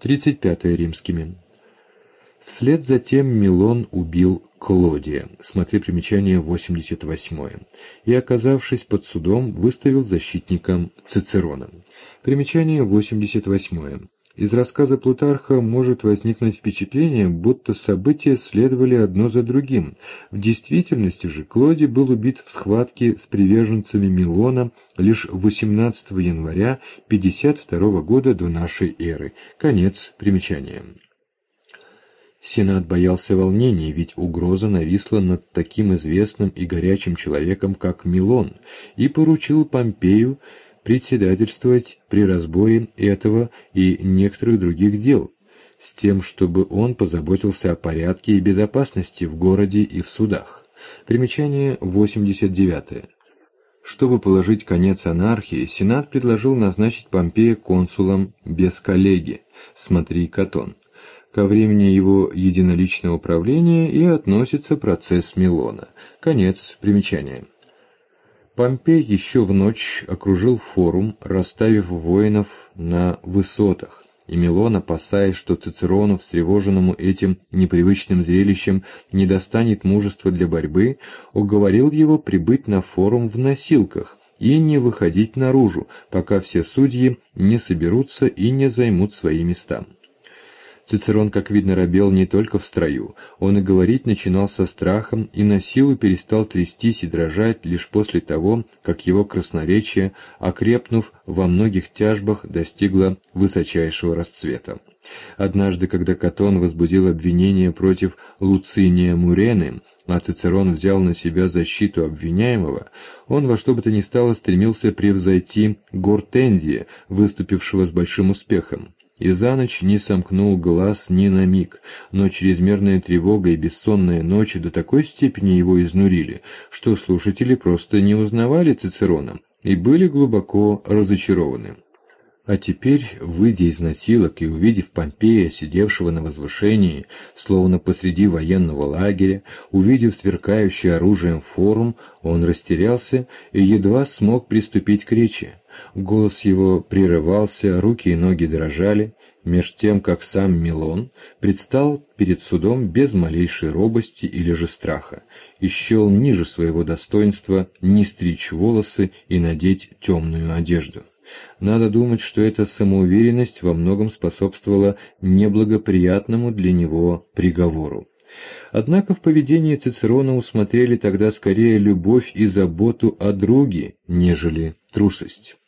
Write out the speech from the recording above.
35 римскими. Вслед за тем Милон убил Клодия, смотри примечание 88, и, оказавшись под судом, выставил защитником Цицерона. Примечание 88. Из рассказа Плутарха может возникнуть впечатление, будто события следовали одно за другим. В действительности же Клодий был убит в схватке с приверженцами Милона лишь 18 января 52 года до нашей эры. Конец примечания. Сенат боялся волнений, ведь угроза нависла над таким известным и горячим человеком, как Милон, и поручил Помпею председательствовать при разборе этого и некоторых других дел, с тем, чтобы он позаботился о порядке и безопасности в городе и в судах. Примечание 89. Чтобы положить конец анархии, Сенат предложил назначить Помпея консулом без коллеги, смотри Катон. Ко времени его единоличного правления и относится процесс Милона. Конец примечания. Помпей еще в ночь окружил форум, расставив воинов на высотах, и Милон, опасаясь, что Цицерону, встревоженному этим непривычным зрелищем, не достанет мужества для борьбы, уговорил его прибыть на форум в носилках и не выходить наружу, пока все судьи не соберутся и не займут свои места. Цицерон, как видно, робел не только в строю, он и говорить начинал со страхом и на силу перестал трястись и дрожать лишь после того, как его красноречие, окрепнув во многих тяжбах, достигло высочайшего расцвета. Однажды, когда Катон возбудил обвинение против Луциния Мурены, а Цицерон взял на себя защиту обвиняемого, он во что бы то ни стало стремился превзойти Гортензия, выступившего с большим успехом. И за ночь не сомкнул глаз ни на миг, но чрезмерная тревога и бессонная ночи до такой степени его изнурили, что слушатели просто не узнавали Цицерона и были глубоко разочарованы. А теперь, выйдя из носилок и увидев Помпея, сидевшего на возвышении, словно посреди военного лагеря, увидев сверкающий оружием форум, он растерялся и едва смог приступить к речи. Голос его прерывался, руки и ноги дрожали, меж тем, как сам Милон предстал перед судом без малейшей робости или же страха, и счел ниже своего достоинства не стричь волосы и надеть темную одежду. Надо думать, что эта самоуверенность во многом способствовала неблагоприятному для него приговору. Однако в поведении Цицерона усмотрели тогда скорее любовь и заботу о друге, нежели трусость.